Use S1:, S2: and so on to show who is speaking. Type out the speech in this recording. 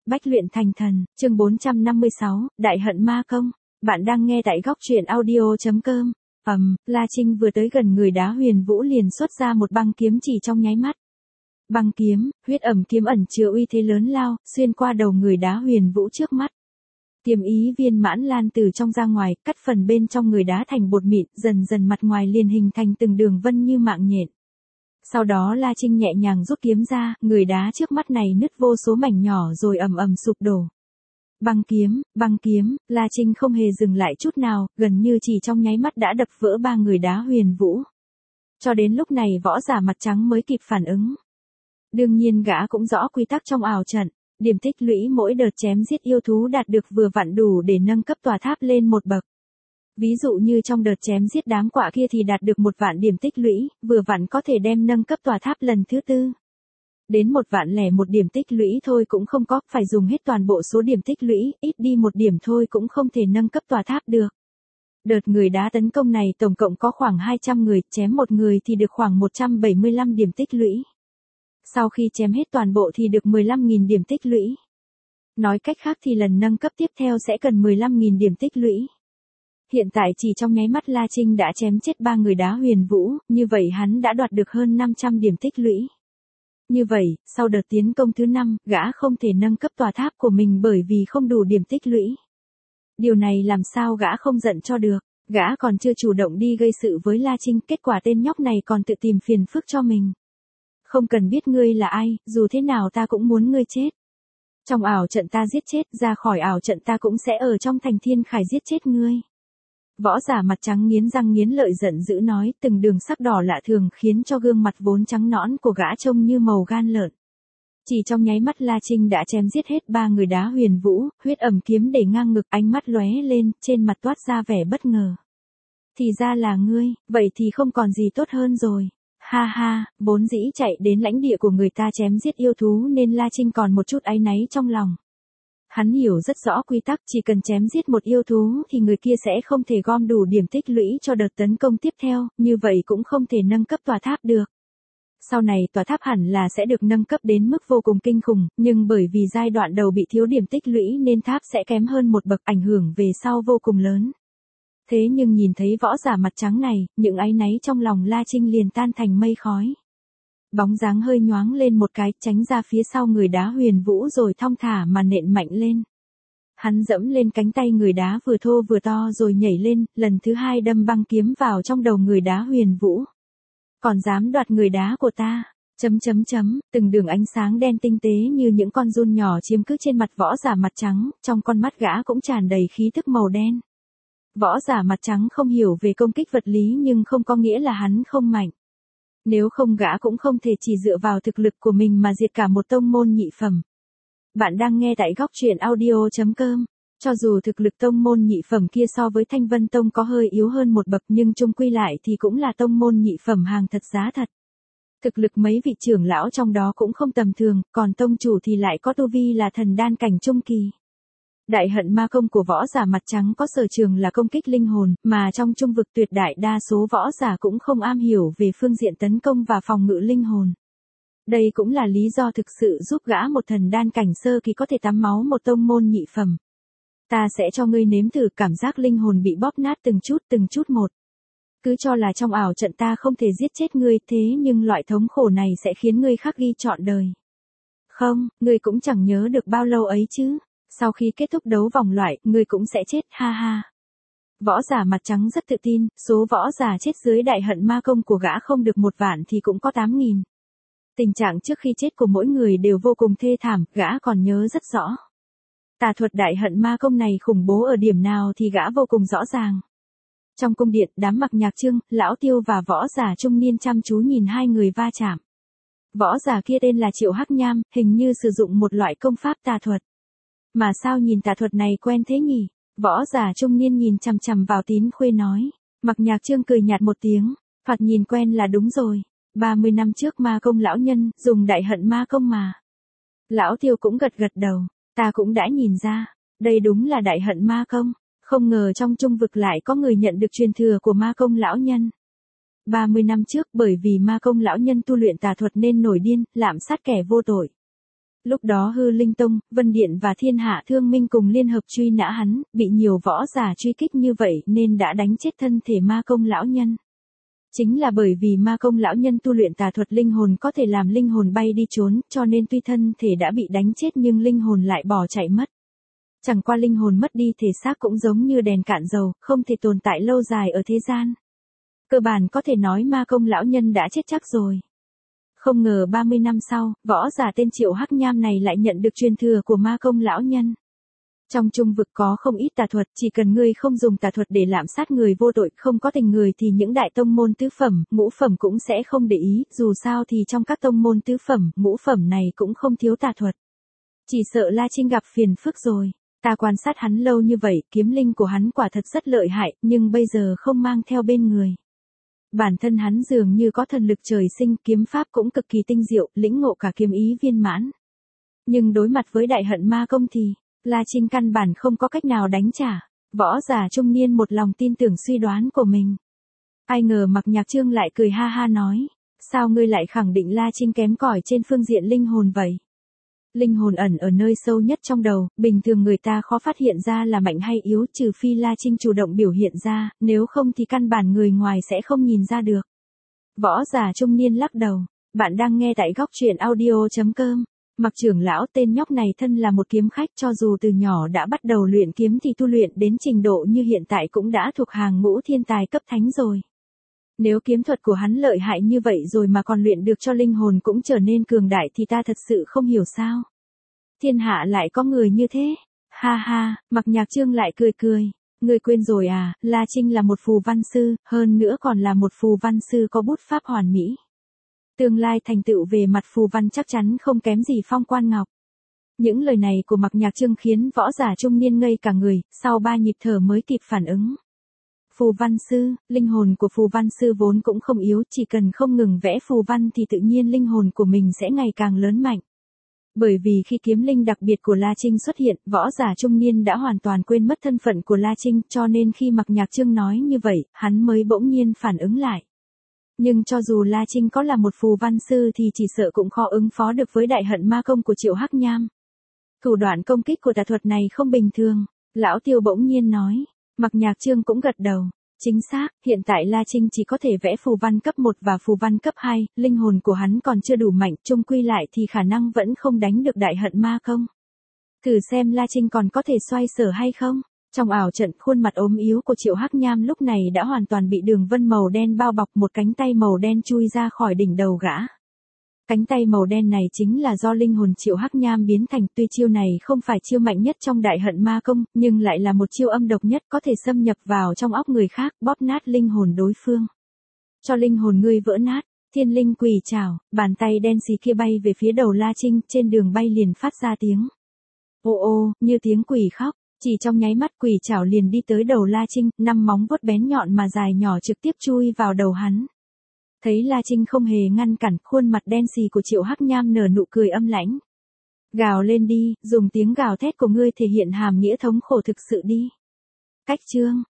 S1: Bách luyện thành thần, chương 456, Đại hận ma công. Bạn đang nghe tại góc truyện audio.com. La Trinh vừa tới gần người đá huyền vũ liền xuất ra một băng kiếm chỉ trong nháy mắt. Băng kiếm, huyết ẩm kiếm ẩn chứa uy thế lớn lao, xuyên qua đầu người đá huyền vũ trước mắt. Tiềm ý viên mãn lan từ trong ra ngoài, cắt phần bên trong người đá thành bột mịn, dần dần mặt ngoài liền hình thành từng đường vân như mạng nhện. Sau đó La Trinh nhẹ nhàng rút kiếm ra, người đá trước mắt này nứt vô số mảnh nhỏ rồi ầm ầm sụp đổ. Băng kiếm, La Trinh không hề dừng lại chút nào, gần như chỉ trong nháy mắt đã đập vỡ ba người đá huyền vũ. Cho đến lúc này võ giả mặt trắng mới kịp phản ứng. Đương nhiên gã cũng rõ quy tắc trong ảo trận, điểm tích lũy mỗi đợt chém giết yêu thú đạt được vừa vặn đủ để nâng cấp tòa tháp lên một bậc. Ví dụ như trong đợt chém giết đám quạ kia thì đạt được 1.000.000 điểm tích lũy, vừa vặn có thể đem nâng cấp tòa tháp lần thứ tư. Đến 1.001 điểm tích lũy thôi cũng không có, phải dùng hết toàn bộ số điểm tích lũy, ít đi một điểm thôi cũng không thể nâng cấp tòa tháp được. Đợt người đá tấn công này tổng cộng có khoảng 200 người, chém một người thì được khoảng 175 điểm tích lũy. Sau khi chém hết toàn bộ thì được 15.000 điểm tích lũy. Nói cách khác thì lần nâng cấp tiếp theo sẽ cần 15.000 điểm tích lũy. Hiện tại chỉ trong nháy mắt La Trinh đã chém chết 3 người đá huyền vũ, như vậy hắn đã đoạt được hơn 500 điểm tích lũy. Như vậy, sau đợt tiến công thứ 5, gã không thể nâng cấp tòa tháp của mình bởi vì không đủ điểm tích lũy. Điều này làm sao gã không giận cho được, gã còn chưa chủ động đi gây sự với La Trinh, kết quả tên nhóc này còn tự tìm phiền phức cho mình. Không cần biết ngươi là ai, dù thế nào ta cũng muốn ngươi chết. Trong ảo trận ta giết chết, ra khỏi ảo trận ta cũng sẽ ở trong thành thiên khải giết chết ngươi. Võ giả mặt trắng nghiến răng nghiến lợi giận dữ nói, từng đường sắc đỏ lạ thường khiến cho gương mặt vốn trắng nõn của gã trông như màu gan lợn. Chỉ trong nháy mắt La Trinh đã chém giết hết 3 người đá huyền vũ, huyết ẩm kiếm để ngang ngực, ánh mắt lóe lên, trên mặt toát ra vẻ bất ngờ. Thì ra là ngươi, vậy thì không còn gì tốt hơn rồi. Ha ha, vốn dĩ chạy đến lãnh địa của người ta chém giết yêu thú nên La Trinh còn một chút áy náy trong lòng. Hắn hiểu rất rõ quy tắc, chỉ cần chém giết một yêu thú thì người kia sẽ không thể gom đủ điểm tích lũy cho đợt tấn công tiếp theo, như vậy cũng không thể nâng cấp tòa tháp được. Sau này tòa tháp hẳn là sẽ được nâng cấp đến mức vô cùng kinh khủng, nhưng bởi vì giai đoạn đầu bị thiếu điểm tích lũy nên tháp sẽ kém hơn một bậc, ảnh hưởng về sau vô cùng lớn. Thế nhưng nhìn thấy võ giả mặt trắng này, những áy náy trong lòng La Trinh liền tan thành mây khói. Bóng dáng hơi nhoáng lên một cái, tránh ra phía sau người đá huyền vũ rồi thong thả mà nện mạnh lên. Hắn dẫm lên cánh tay người đá vừa thô vừa to rồi nhảy lên, lần thứ 2 đâm băng kiếm vào trong đầu người đá huyền vũ. Còn dám đoạt người đá của ta, từng đường ánh sáng đen tinh tế như những con giun nhỏ chiếm cứ trên mặt võ giả mặt trắng, trong con mắt gã cũng tràn đầy khí thức màu đen. Võ giả mặt trắng không hiểu về công kích vật lý nhưng không có nghĩa là hắn không mạnh. Nếu không gã cũng không thể chỉ dựa vào thực lực của mình mà diệt cả một tông môn nhị phẩm. Bạn đang nghe tại góc truyện audio.com. Cho dù thực lực tông môn nhị phẩm kia so với Thanh Vân Tông có hơi yếu hơn một bậc nhưng chung quy lại thì cũng là tông môn nhị phẩm hàng thật giá thật. Thực lực mấy vị trưởng lão trong đó cũng không tầm thường, còn tông chủ thì lại có tu vi là thần đan cảnh trung kỳ. Đại hận ma công của võ giả mặt trắng có sở trường là công kích linh hồn, mà trong trung vực tuyệt đại đa số võ giả cũng không am hiểu về phương diện tấn công và phòng ngự linh hồn. Đây cũng là lý do thực sự giúp gã một thần đan cảnh sơ kỳ có thể tắm máu một tông môn nhị phẩm. Ta sẽ cho ngươi nếm thử cảm giác linh hồn bị bóp nát từng chút một. Cứ cho là trong ảo trận ta không thể giết chết ngươi, thế nhưng loại thống khổ này sẽ khiến ngươi khắc ghi trọn đời. Không, ngươi cũng chẳng nhớ được bao lâu ấy chứ. Sau khi kết thúc đấu vòng loại, ngươi cũng sẽ chết, ha ha. Võ giả mặt trắng rất tự tin, số võ giả chết dưới đại hận ma công của gã không được 1.000.000 thì cũng có 8.000. Tình trạng trước khi chết của mỗi người đều vô cùng thê thảm, gã còn nhớ rất rõ. Tà thuật đại hận ma công này khủng bố ở điểm nào thì gã vô cùng rõ ràng. Trong cung điện, đám Mặc Nhạc Trương, Lão Tiêu và võ giả trung niên chăm chú nhìn hai người va chạm. Võ giả kia tên là Triệu Hắc Nham, hình như sử dụng một loại công pháp tà thuật. Mà sao nhìn tà thuật này quen thế nhỉ? Võ giả trung niên nhìn chằm chằm vào Tín Khuê nói. Mặc Nhạc Trương cười nhạt một tiếng, thoạt nhìn quen là đúng rồi. 30 năm trước ma công lão nhân, dùng đại hận ma công mà. Lão Tiêu cũng gật đầu, ta cũng đã nhìn ra, đây đúng là đại hận ma công, không ngờ trong trung vực lại có người nhận được truyền thừa của ma công lão nhân. 30 năm trước bởi vì ma công lão nhân tu luyện tà thuật nên nổi điên, lạm sát kẻ vô tội. Lúc đó Hư Linh Tông, Vân Điện và Thiên Hạ Thương Minh cùng liên hợp truy nã hắn, bị nhiều võ giả truy kích như vậy nên đã đánh chết thân thể ma công lão nhân. Chính là bởi vì ma công lão nhân tu luyện tà thuật linh hồn có thể làm linh hồn bay đi trốn, cho nên tuy thân thể đã bị đánh chết nhưng linh hồn lại bỏ chạy mất. Chẳng qua linh hồn mất đi thể xác cũng giống như đèn cạn dầu, không thể tồn tại lâu dài ở thế gian. Cơ bản có thể nói ma công lão nhân đã chết chắc rồi. Không ngờ 30 năm sau, võ giả tên Triệu Hắc Nham này lại nhận được truyền thừa của ma công lão nhân. Trong trung vực có không ít tà thuật, chỉ cần ngươi không dùng tà thuật để lạm sát người vô tội, không có tình người thì những đại tông môn tứ phẩm, ngũ phẩm cũng sẽ không để ý, dù sao thì trong các tông môn tứ phẩm, ngũ phẩm này cũng không thiếu tà thuật. Chỉ sợ La Trinh gặp phiền phức rồi. Ta quan sát hắn lâu như vậy, kiếm linh của hắn quả thật rất lợi hại, nhưng bây giờ không mang theo bên người. Bản thân hắn dường như có thần lực trời sinh, kiếm pháp cũng cực kỳ tinh diệu, lĩnh ngộ cả kiếm ý viên mãn. Nhưng đối mặt với đại hận ma công thì, La Trinh căn bản không có cách nào đánh trả. Võ giả trung niên một lòng tin tưởng suy đoán của mình. Ai ngờ Mạc Nhạc Trương lại cười ha ha nói, sao ngươi lại khẳng định La Trinh kém cỏi trên phương diện linh hồn vậy? Linh hồn ẩn ở nơi sâu nhất trong đầu, bình thường người ta khó phát hiện ra là mạnh hay yếu, trừ phi La Trinh chủ động biểu hiện ra, nếu không thì căn bản người ngoài sẽ không nhìn ra được. Võ giả trung niên lắc đầu, bạn đang nghe tại góc truyện audio.com. Mạc trưởng lão tên nhóc này thân là một kiếm khách, cho dù từ nhỏ đã bắt đầu luyện kiếm thì tu luyện đến trình độ như hiện tại cũng đã thuộc hàng ngũ thiên tài cấp thánh rồi. Nếu kiếm thuật của hắn lợi hại như vậy rồi mà còn luyện được cho linh hồn cũng trở nên cường đại thì ta thật sự không hiểu sao. Thiên hạ lại có người như thế. Ha ha, Mạc Nhạc Trương lại cười cười. Ngươi quên rồi à, La Trinh là một phù văn sư, hơn nữa còn là một phù văn sư có bút pháp hoàn mỹ. Tương lai thành tựu về mặt phù văn chắc chắn không kém gì Phong Quan Ngọc. Những lời này của Mạc Nhạc Trương khiến võ giả trung niên ngây cả người, sau 3 nhịp thở mới kịp phản ứng. Phù văn sư, linh hồn của phù văn sư vốn cũng không yếu, chỉ cần không ngừng vẽ phù văn thì tự nhiên linh hồn của mình sẽ ngày càng lớn mạnh. Bởi vì khi kiếm linh đặc biệt của La Trinh xuất hiện, võ giả trung niên đã hoàn toàn quên mất thân phận của La Trinh, cho nên khi Mạc Nhạc Trương nói như vậy, hắn mới bỗng nhiên phản ứng lại. Nhưng cho dù La Trinh có là một phù văn sư thì chỉ sợ cũng khó ứng phó được với đại hận ma công của Triệu Hắc Nham. Thủ đoạn công kích của tà thuật này không bình thường, lão Tiêu bỗng nhiên nói. Mạc Nhạc Trương cũng gật đầu. Chính xác, hiện tại La Trinh chỉ có thể vẽ phù văn cấp 1 và phù văn cấp 2, linh hồn của hắn còn chưa đủ mạnh, chung quy lại thì khả năng vẫn không đánh được đại hận ma công. Thử xem La Trinh còn có thể xoay sở hay không? Trong ảo trận, khuôn mặt ốm yếu của Triệu Hắc Nham lúc này đã hoàn toàn bị đường vân màu đen bao bọc, một cánh tay màu đen chui ra khỏi đỉnh đầu gã. Cánh tay màu đen này chính là do linh hồn Triệu Hắc Nham biến thành, tuy chiêu này không phải chiêu mạnh nhất trong đại hận ma công, nhưng lại là một chiêu âm độc nhất, có thể xâm nhập vào trong óc người khác, bóp nát linh hồn đối phương. Cho linh hồn ngươi vỡ nát, thiên linh quỷ trảo, bàn tay đen xì kia bay về phía đầu La Trinh, trên đường bay liền phát ra tiếng. Ô ô, như tiếng quỷ khóc, chỉ trong nháy mắt quỷ trảo liền đi tới đầu La Trinh, 5 móng vuốt bén nhọn mà dài nhỏ trực tiếp chui vào đầu hắn. Thấy La Trinh không hề ngăn cản, khuôn mặt đen xì của Triệu Hắc Nham nở nụ cười âm lãnh. Gào lên đi, dùng tiếng gào thét của ngươi thể hiện hàm nghĩa thống khổ thực sự đi. Cách chương